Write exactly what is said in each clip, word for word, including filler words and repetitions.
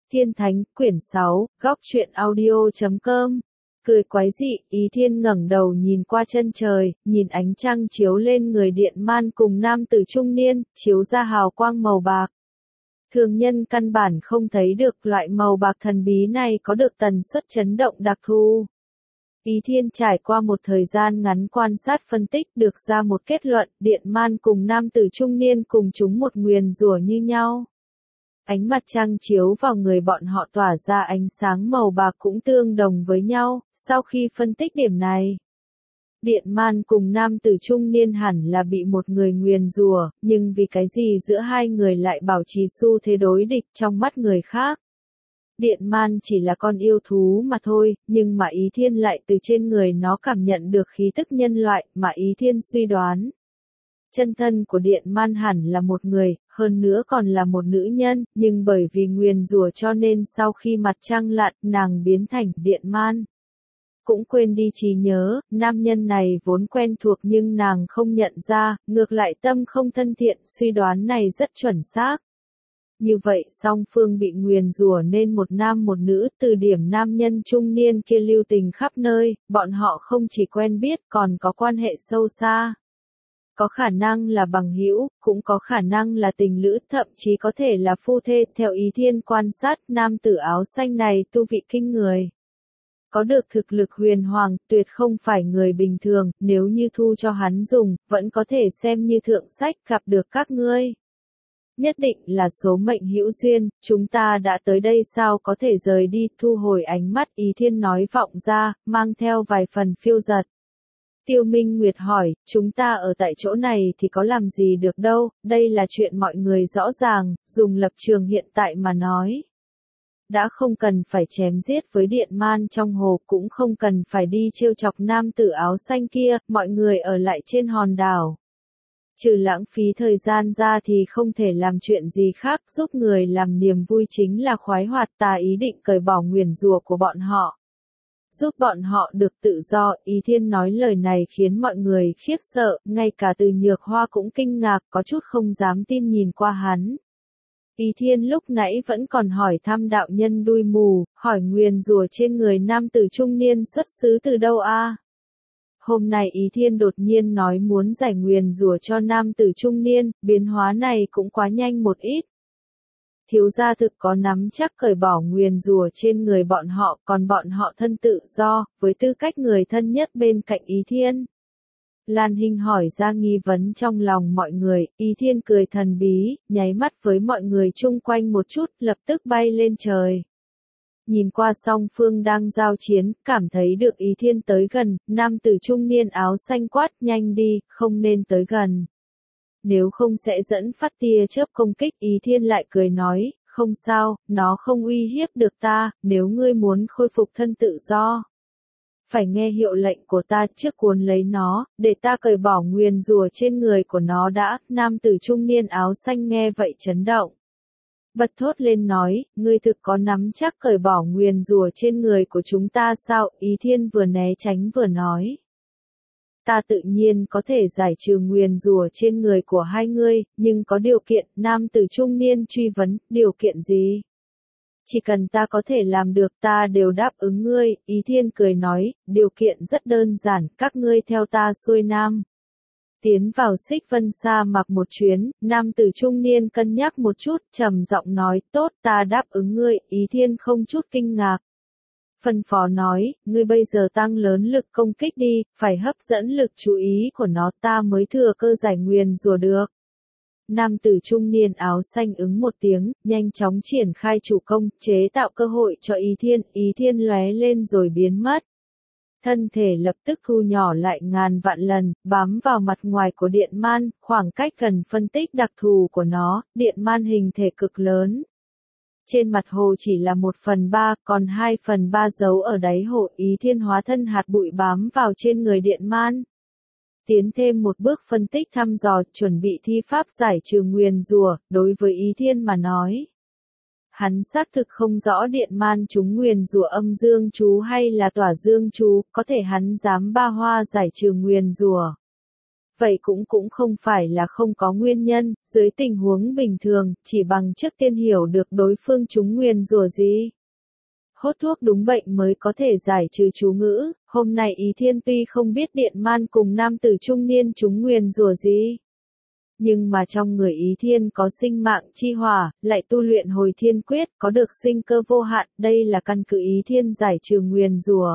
Thiên Thánh, quyển sáu, góc truyện audio chấm com. Cười quái dị, Ý Thiên ngẩng đầu nhìn qua chân trời, nhìn ánh trăng chiếu lên người Điện Man cùng nam tử trung niên, chiếu ra hào quang màu bạc. Thường nhân căn bản không thấy được loại màu bạc thần bí này có được tần suất chấn động đặc thù. Ý Thiên trải qua một thời gian ngắn quan sát phân tích được ra một kết luận, Điện Man cùng nam tử trung niên cùng chúng một nguyền rủa như nhau. Ánh mặt trăng chiếu vào người bọn họ tỏa ra ánh sáng màu bạc cũng tương đồng với nhau, sau khi phân tích điểm này. Điện Man cùng nam tử trung niên hẳn là bị một người nguyền rủa, nhưng vì cái gì giữa hai người lại bảo trì xu thế đối địch trong mắt người khác. Điện Man chỉ là con yêu thú mà thôi, nhưng mà Ý Thiên lại từ trên người nó cảm nhận được khí tức nhân loại mà Ý Thiên suy đoán. Chân thân của Điện Man hẳn là một người, hơn nữa còn là một nữ nhân, nhưng bởi vì nguyền rủa cho nên sau khi mặt trăng lặn, nàng biến thành Điện Man. Cũng quên đi trí nhớ, nam nhân này vốn quen thuộc nhưng nàng không nhận ra, ngược lại tâm không thân thiện, suy đoán này rất chuẩn xác. Như vậy song phương bị nguyền rủa nên một nam một nữ, từ điểm nam nhân trung niên kia lưu tình khắp nơi, bọn họ không chỉ quen biết còn có quan hệ sâu xa. Có khả năng là bằng hữu, cũng có khả năng là tình lữ, thậm chí có thể là phu thê. Theo Ý Thiên quan sát, nam tử áo xanh này tu vị kinh người. Có được thực lực huyền hoàng, tuyệt không phải người bình thường, nếu như thu cho hắn dùng, vẫn có thể xem như thượng sách gặp được các ngươi. Nhất định là số mệnh hữu duyên, chúng ta đã tới đây sao có thể rời đi, thu hồi ánh mắt Ý Thiên nói vọng ra, mang theo vài phần phiêu dật. Tiêu Minh Nguyệt hỏi, chúng ta ở tại chỗ này thì có làm gì được đâu, đây là chuyện mọi người rõ ràng, dùng lập trường hiện tại mà nói. Đã không cần phải chém giết với Điện Man trong hồ, cũng không cần phải đi trêu chọc nam tử áo xanh kia, mọi người ở lại trên hòn đảo. Trừ lãng phí thời gian ra thì không thể làm chuyện gì khác, giúp người làm niềm vui chính là khoái hoạt, ta ý định cởi bỏ nguyền rủa của bọn họ. Giúp bọn họ được tự do, Ý Thiên nói lời này khiến mọi người khiếp sợ, ngay cả Từ Nhược Hoa cũng kinh ngạc, có chút không dám tin nhìn qua hắn. Ý Thiên lúc nãy vẫn còn hỏi thăm đạo nhân đuôi mù, hỏi nguyền rủa trên người nam tử trung niên xuất xứ từ đâu a? Hôm nay Ý Thiên đột nhiên nói muốn giải nguyền rủa cho nam tử trung niên, biến hóa này cũng quá nhanh một ít. Thiếu gia thực có nắm chắc cởi bỏ nguyền rủa trên người bọn họ, còn bọn họ thân tự do, với tư cách người thân nhất bên cạnh Ý Thiên. Lan Hinh hỏi ra nghi vấn trong lòng mọi người, Ý Thiên cười thần bí, nháy mắt với mọi người chung quanh một chút, lập tức bay lên trời. Nhìn qua song phương đang giao chiến, cảm thấy được Ý Thiên tới gần, nam tử trung niên áo xanh quát, nhanh đi, không nên tới gần. Nếu không sẽ dẫn phát tia chớp công kích. Ý Thiên lại cười nói, không sao, nó không uy hiếp được ta, nếu ngươi muốn khôi phục thân tự do. Phải nghe hiệu lệnh của ta, trước cuốn lấy nó, để ta cởi bỏ nguyền rủa trên người của nó đã. Nam tử trung niên áo xanh nghe vậy chấn động. Bật thốt lên nói, ngươi thực có nắm chắc cởi bỏ nguyền rủa trên người của chúng ta sao? Ý Thiên vừa né tránh vừa nói. Ta tự nhiên có thể giải trừ nguyền rủa trên người của hai ngươi, nhưng có điều kiện. Nam tử trung niên truy vấn, điều kiện gì? Chỉ cần ta có thể làm được ta đều đáp ứng ngươi. Ý Thiên cười nói, điều kiện rất đơn giản, các ngươi theo ta xuôi nam. Tiến vào Xích Vân sa mạc một chuyến, nam tử trung niên cân nhắc một chút, trầm giọng nói, tốt, ta đáp ứng ngươi. Ý Thiên không chút kinh ngạc. Phân phó nói, ngươi bây giờ tăng lớn lực công kích đi, phải hấp dẫn lực chú ý của nó, ta mới thừa cơ giải nguyền rủa được. Nam tử trung niên áo xanh ứng một tiếng, nhanh chóng triển khai chủ công, chế tạo cơ hội cho Ý Thiên. Ý Thiên lóe lên rồi biến mất. Thân thể lập tức thu nhỏ lại ngàn vạn lần, bám vào mặt ngoài của Điện Man, khoảng cách gần phân tích đặc thù của nó, Điện Man hình thể cực lớn. Trên mặt hồ chỉ là một phần ba, còn hai phần ba giấu ở đáy hồ. Ý Thiên hóa thân hạt bụi bám vào trên người Điện Man. Tiến thêm một bước phân tích thăm dò, chuẩn bị thi pháp giải trừ nguyền rủa. Đối với Ý Thiên mà nói, hắn xác thực không rõ Điện Man chúng nguyền rủa âm dương chú hay là tỏa dương chú, có thể hắn dám ba hoa giải trừ nguyền rủa. vậy cũng cũng không phải là không có nguyên nhân, dưới tình huống bình thường, chỉ bằng trước tiên hiểu được đối phương trúng nguyền rủa gì. Hốt thuốc đúng bệnh mới có thể giải trừ chú ngữ, hôm nay Ý Thiên tuy không biết Điện Man cùng nam tử trung niên trúng nguyền rủa gì. Nhưng mà trong người Ý Thiên có sinh mạng chi hỏa, lại tu luyện hồi thiên quyết, có được sinh cơ vô hạn, đây là căn cứ Ý Thiên giải trừ nguyền rủa.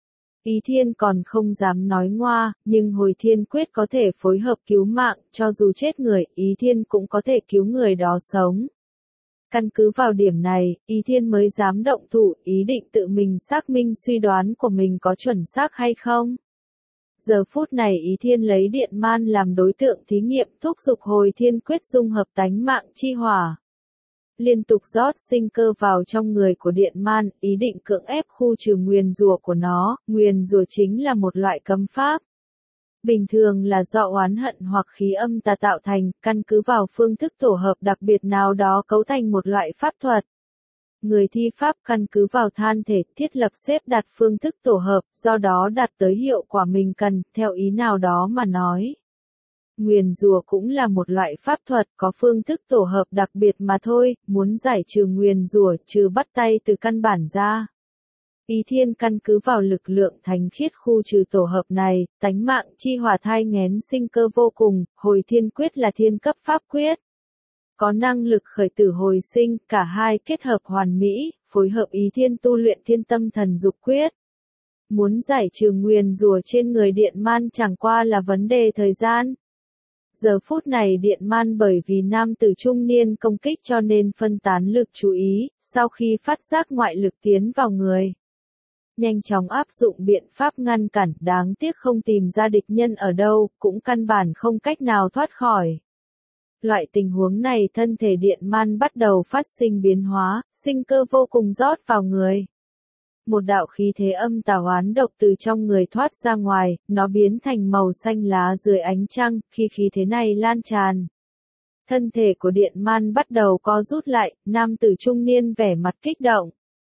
Ý Thiên còn không dám nói ngoa, nhưng hồi thiên quyết có thể phối hợp cứu mạng, cho dù chết người, Ý Thiên cũng có thể cứu người đó sống. Căn cứ vào điểm này, Ý Thiên mới dám động thủ, ý định tự mình xác minh suy đoán của mình có chuẩn xác hay không. Giờ phút này Ý Thiên lấy Điện Man làm đối tượng thí nghiệm, thúc giục hồi thiên quyết dung hợp tánh mạng chi hỏa. Liên tục rót sinh cơ vào trong người của Điện Man, ý định cưỡng ép khu trừ nguyền rủa của nó, nguyền rủa chính là một loại cấm pháp. Bình thường là do oán hận hoặc khí âm tà tạo thành, căn cứ vào phương thức tổ hợp đặc biệt nào đó cấu thành một loại pháp thuật. Người thi pháp căn cứ vào than thể thiết lập xếp đặt phương thức tổ hợp, do đó đạt tới hiệu quả mình cần, theo ý nào đó mà nói. Nguyền rủa cũng là một loại pháp thuật có phương thức tổ hợp đặc biệt mà thôi, muốn giải trừ nguyền rủa trừ bắt tay từ căn bản ra. Ý Thiên căn cứ vào lực lượng thánh khiết khu trừ tổ hợp này, tánh mạng chi hỏa thai nghén sinh cơ vô cùng, hồi thiên quyết là thiên cấp pháp quyết. Có năng lực khởi tử hồi sinh, cả hai kết hợp hoàn mỹ, phối hợp Ý Thiên tu luyện thiên tâm thần dục quyết. Muốn giải trừ nguyền rủa trên người Điện Man chẳng qua là vấn đề thời gian. Giờ phút này Điện Man bởi vì nam tử trung niên công kích cho nên phân tán lực chú ý, sau khi phát giác ngoại lực tiến vào người. Nhanh chóng áp dụng biện pháp ngăn cản, đáng tiếc không tìm ra địch nhân ở đâu, cũng căn bản không cách nào thoát khỏi. Loại tình huống này thân thể Điện Man bắt đầu phát sinh biến hóa, sinh cơ vô cùng rót vào người. Một đạo khí thế âm tà oán độc từ trong người thoát ra ngoài, nó biến thành màu xanh lá dưới ánh trăng, khi khí thế này lan tràn. Thân thể của Điện Man bắt đầu co rút lại, nam tử trung niên vẻ mặt kích động.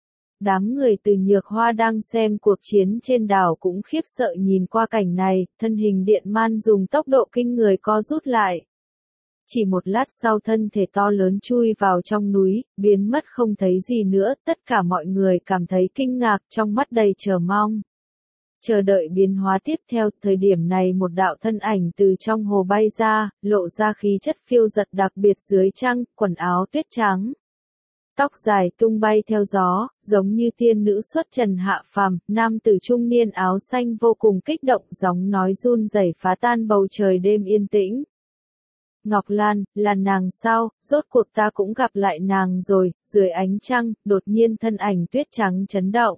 Đám người từ Nhược Hoa đang xem cuộc chiến trên đảo cũng khiếp sợ nhìn qua cảnh này, thân hình Điện Man dùng tốc độ kinh người co rút lại. Chỉ một lát sau thân thể to lớn chui vào trong núi, biến mất không thấy gì nữa, tất cả mọi người cảm thấy kinh ngạc, trong mắt đầy chờ mong. Chờ đợi biến hóa tiếp theo, thời điểm này một đạo thân ảnh từ trong hồ bay ra, lộ ra khí chất phiêu giật đặc biệt dưới trăng, quần áo tuyết trắng. Tóc dài tung bay theo gió, giống như tiên nữ xuất trần hạ phàm, nam tử trung niên áo xanh vô cùng kích động, giọng nói run rẩy phá tan bầu trời đêm yên tĩnh. Ngọc Lan, là nàng sao, rốt cuộc ta cũng gặp lại nàng rồi, dưới ánh trăng, đột nhiên thân ảnh tuyết trắng chấn động.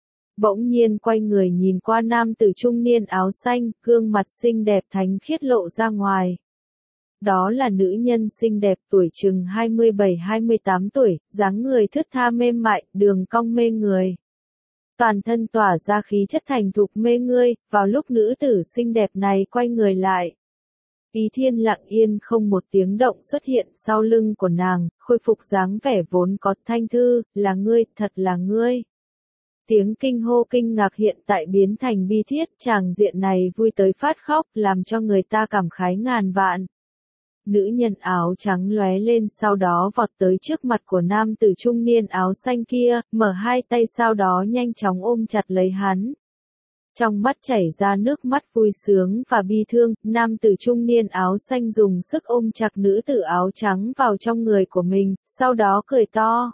Bỗng nhiên quay người nhìn qua nam tử trung niên áo xanh, gương mặt xinh đẹp thánh khiết lộ ra ngoài. Đó là nữ nhân xinh đẹp tuổi chừng hai mươi bảy hai mươi tám tuổi, dáng người thướt tha mềm mại, đường cong mê người. Toàn thân tỏa ra khí chất thành thục mê ngươi, vào lúc nữ tử xinh đẹp này quay người lại. Ý Thiên lặng yên không một tiếng động xuất hiện sau lưng của nàng, khôi phục dáng vẻ vốn có. Thanh Thư, là ngươi, thật là ngươi. Tiếng kinh hô kinh ngạc hiện tại biến thành bi thiết, tràng diện này vui tới phát khóc, làm cho người ta cảm khái ngàn vạn. Nữ nhân áo trắng lóe lên sau đó vọt tới trước mặt của nam tử trung niên áo xanh kia, mở hai tay sau đó nhanh chóng ôm chặt lấy hắn. Trong mắt chảy ra nước mắt vui sướng và bi thương, nam tử trung niên áo xanh dùng sức ôm chặt nữ tử áo trắng vào trong người của mình, sau đó cười to.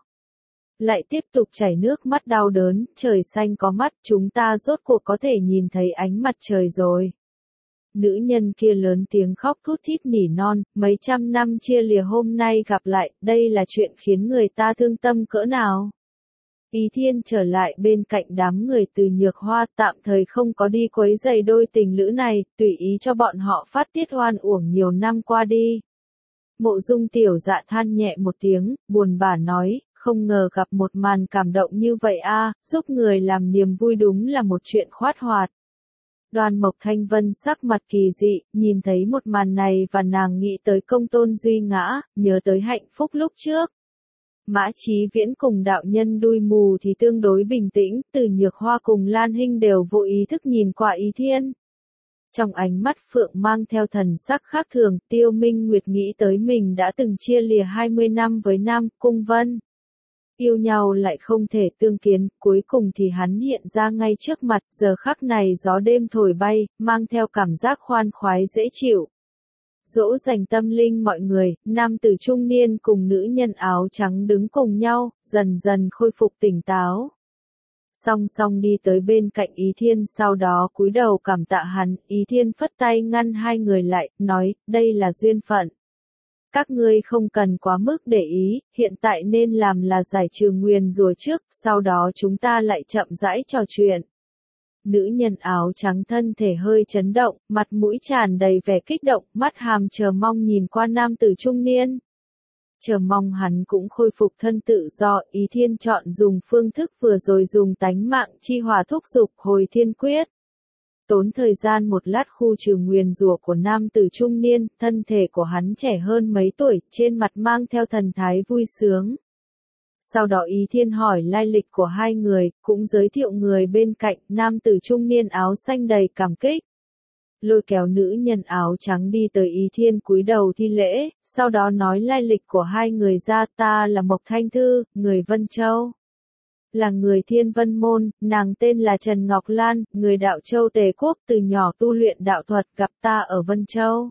Lại tiếp tục chảy nước mắt đau đớn, trời xanh có mắt, chúng ta rốt cuộc có thể nhìn thấy ánh mặt trời rồi. Nữ nhân kia lớn tiếng khóc thút thít nỉ non, mấy trăm năm chia lìa hôm nay gặp lại, đây là chuyện khiến người ta thương tâm cỡ nào. Ý Thiên trở lại bên cạnh đám người từ Nhược Hoa, tạm thời không có đi quấy rầy đôi tình lữ này, tùy ý cho bọn họ phát tiết oan uổng nhiều năm qua đi. Mộ Dung tiểu dạ than nhẹ một tiếng, buồn bã nói, không ngờ gặp một màn cảm động như vậy a, giúp người làm niềm vui đúng là một chuyện khoát hoạt. Đoan Mộc Thanh Vân sắc mặt kỳ dị, nhìn thấy một màn này và nàng nghĩ tới Công Tôn Duy Ngã, nhớ tới hạnh phúc lúc trước. Mã Chí Viễn cùng đạo nhân đuôi mù thì tương đối bình tĩnh, từ Nhược Hoa cùng Lan Hinh đều vô ý thức nhìn qua Ý Thiên. Trong ánh mắt Phượng mang theo thần sắc khác thường, Tiêu Minh Nguyệt nghĩ tới mình đã từng chia lìa hai mươi năm với Nam Cung Vân. Yêu nhau lại không thể tương kiến, cuối cùng thì hắn hiện ra ngay trước mặt, giờ khắc này gió đêm thổi bay, mang theo cảm giác khoan khoái dễ chịu. Dỗ dành tâm linh mọi người, nam tử trung niên cùng nữ nhân áo trắng đứng cùng nhau, dần dần khôi phục tỉnh táo. Song song đi tới bên cạnh Ý Thiên, sau đó cúi đầu cảm tạ hắn. Ý Thiên phất tay ngăn hai người lại, nói, đây là duyên phận. Các ngươi không cần quá mức để ý, hiện tại nên làm là giải trừ nguyền rủa trước, sau đó chúng ta lại chậm rãi trò chuyện. Nữ nhân áo trắng thân thể hơi chấn động, mặt mũi tràn đầy vẻ kích động, mắt hàm chờ mong nhìn qua nam tử trung niên. Chờ mong hắn cũng khôi phục thân tự do. Ý Thiên chọn dùng phương thức vừa rồi dùng tánh mạng chi hỏa thúc dục hồi thiên quyết. Tốn thời gian một lát khu trừ nguyền rủa của nam tử trung niên, thân thể của hắn trẻ hơn mấy tuổi, trên mặt mang theo thần thái vui sướng. Sau đó Ý Thiên hỏi lai lịch của hai người, cũng giới thiệu người bên cạnh, nam tử trung niên áo xanh đầy cảm kích. Lôi kéo nữ nhân áo trắng đi tới Ý Thiên cúi đầu thi lễ, sau đó nói lai lịch của hai người ra. Ta là Mộc Thanh Thư, người Vân Châu. Là người Thiên Vân Môn, nàng tên là Trần Ngọc Lan, người Đạo Châu Tề Quốc, từ nhỏ tu luyện đạo thuật, gặp ta ở Vân Châu.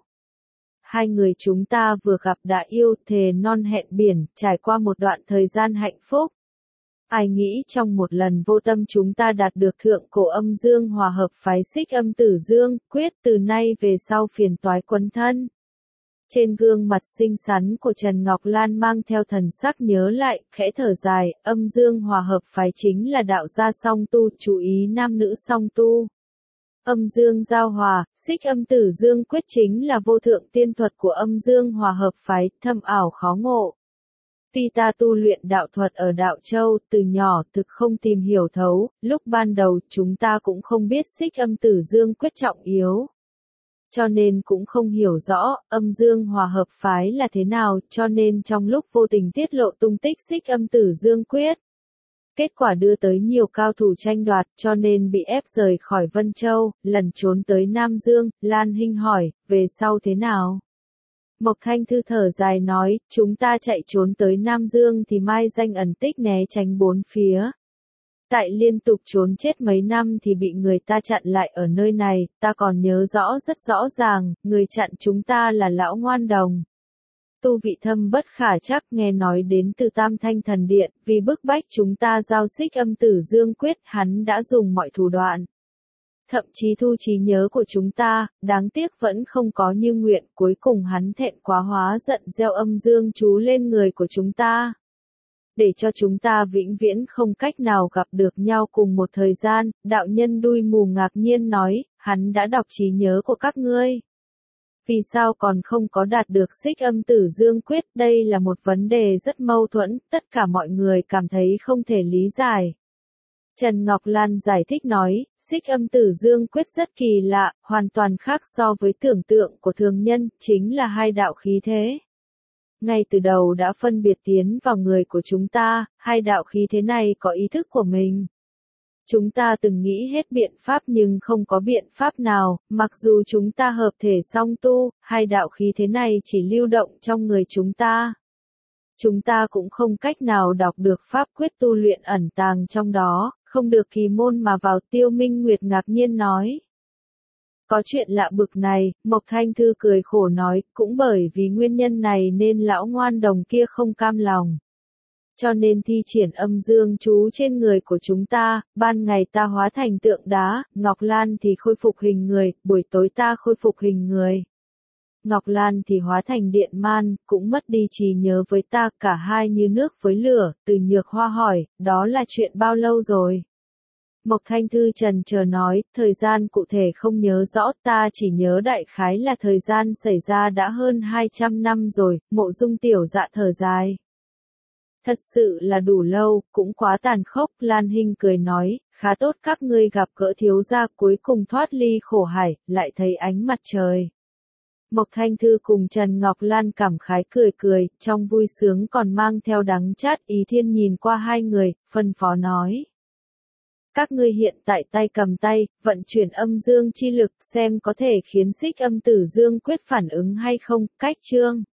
Hai người chúng ta vừa gặp đã yêu, thề non hẹn biển, trải qua một đoạn thời gian hạnh phúc. Ai nghĩ trong một lần vô tâm chúng ta đạt được thượng cổ âm dương hòa hợp phái xích âm tử dương, quyết từ nay về sau phiền toái quấn thân. Trên gương mặt xinh xắn của Trần Ngọc Lan mang theo thần sắc nhớ lại, khẽ thở dài, âm dương hòa hợp phái chính là đạo gia song tu, chú ý nam nữ song tu. Âm dương giao hòa, xích âm tử dương quyết chính là vô thượng tiên thuật của âm dương hòa hợp phái, thâm ảo khó ngộ. Tuy ta tu luyện đạo thuật ở Đạo Châu, từ nhỏ thực không tìm hiểu thấu, lúc ban đầu chúng ta cũng không biết xích âm tử dương quyết trọng yếu. Cho nên cũng không hiểu rõ, âm dương hòa hợp phái là thế nào, cho nên trong lúc vô tình tiết lộ tung tích xích âm tử dương quyết. Kết quả đưa tới nhiều cao thủ tranh đoạt, cho nên bị ép rời khỏi Vân Châu, lần trốn tới Nam Dương. Lan Hinh hỏi, về sau thế nào? Mộc Thanh Thư thở dài nói, chúng ta chạy trốn tới Nam Dương thì mai danh ẩn tích né tránh bốn phía. Tại liên tục trốn chết mấy năm thì bị người ta chặn lại ở nơi này, ta còn nhớ rõ rất rõ ràng, người chặn chúng ta là Lão Ngoan Đồng. Tu vị thâm bất khả chắc, nghe nói đến từ Tam Thanh Thần Điện, vì bức bách chúng ta giao xích âm tử dương quyết, hắn đã dùng mọi thủ đoạn. Thậm chí thu trí nhớ của chúng ta, đáng tiếc vẫn không có như nguyện, cuối cùng hắn thẹn quá hóa giận gieo âm dương chú lên người của chúng ta. Để cho chúng ta vĩnh viễn không cách nào gặp được nhau cùng một thời gian, đạo nhân đuôi mù ngạc nhiên nói, hắn đã đọc trí nhớ của các ngươi. Vì sao còn không có đạt được xích âm tử dương quyết, đây là một vấn đề rất mâu thuẫn, tất cả mọi người cảm thấy không thể lý giải. Trần Ngọc Lan giải thích nói, xích âm tử dương quyết rất kỳ lạ, hoàn toàn khác so với tưởng tượng của thường nhân, chính là hai đạo khí thế. Ngay từ đầu đã phân biệt tiến vào người của chúng ta, hai đạo khí thế này có ý thức của mình. Chúng ta từng nghĩ hết biện pháp nhưng không có biện pháp nào, mặc dù chúng ta hợp thể song tu, hai đạo khí thế này chỉ lưu động trong người chúng ta. Chúng ta cũng không cách nào đọc được pháp quyết tu luyện ẩn tàng trong đó, không được kỳ môn mà vào. Tiêu Minh Nguyệt ngạc nhiên nói. Có chuyện lạ bực này, Mộc Thanh Thư cười khổ nói, cũng bởi vì nguyên nhân này nên Lão Ngoan Đồng kia không cam lòng. Cho nên thi triển âm dương chú trên người của chúng ta, ban ngày ta hóa thành tượng đá, Ngọc Lan thì khôi phục hình người, buổi tối ta khôi phục hình người. Ngọc Lan thì hóa thành điện man, cũng mất đi trí nhớ với ta, cả hai như nước với lửa. Từ Nhược Hoa hỏi, đó là chuyện bao lâu rồi? Mộc Thanh Thư trần chờ nói, thời gian cụ thể không nhớ rõ, ta chỉ nhớ đại khái là thời gian xảy ra đã hơn hai trăm năm rồi. Mộ Dung tiểu dạ thở dài. Thật sự là đủ lâu, cũng quá tàn khốc. Lan Hinh cười nói, khá tốt các ngươi gặp gỡ thiếu gia, cuối cùng thoát ly khổ hải, lại thấy ánh mặt trời. Mộc Thanh Thư cùng Trần Ngọc Lan cảm khái cười cười, trong vui sướng còn mang theo đắng chát. Ý Thiên nhìn qua hai người, phân phó nói. Các ngươi hiện tại tay cầm tay, vận chuyển âm dương chi lực xem có thể khiến xích âm tử dương quyết phản ứng hay không. Cách chương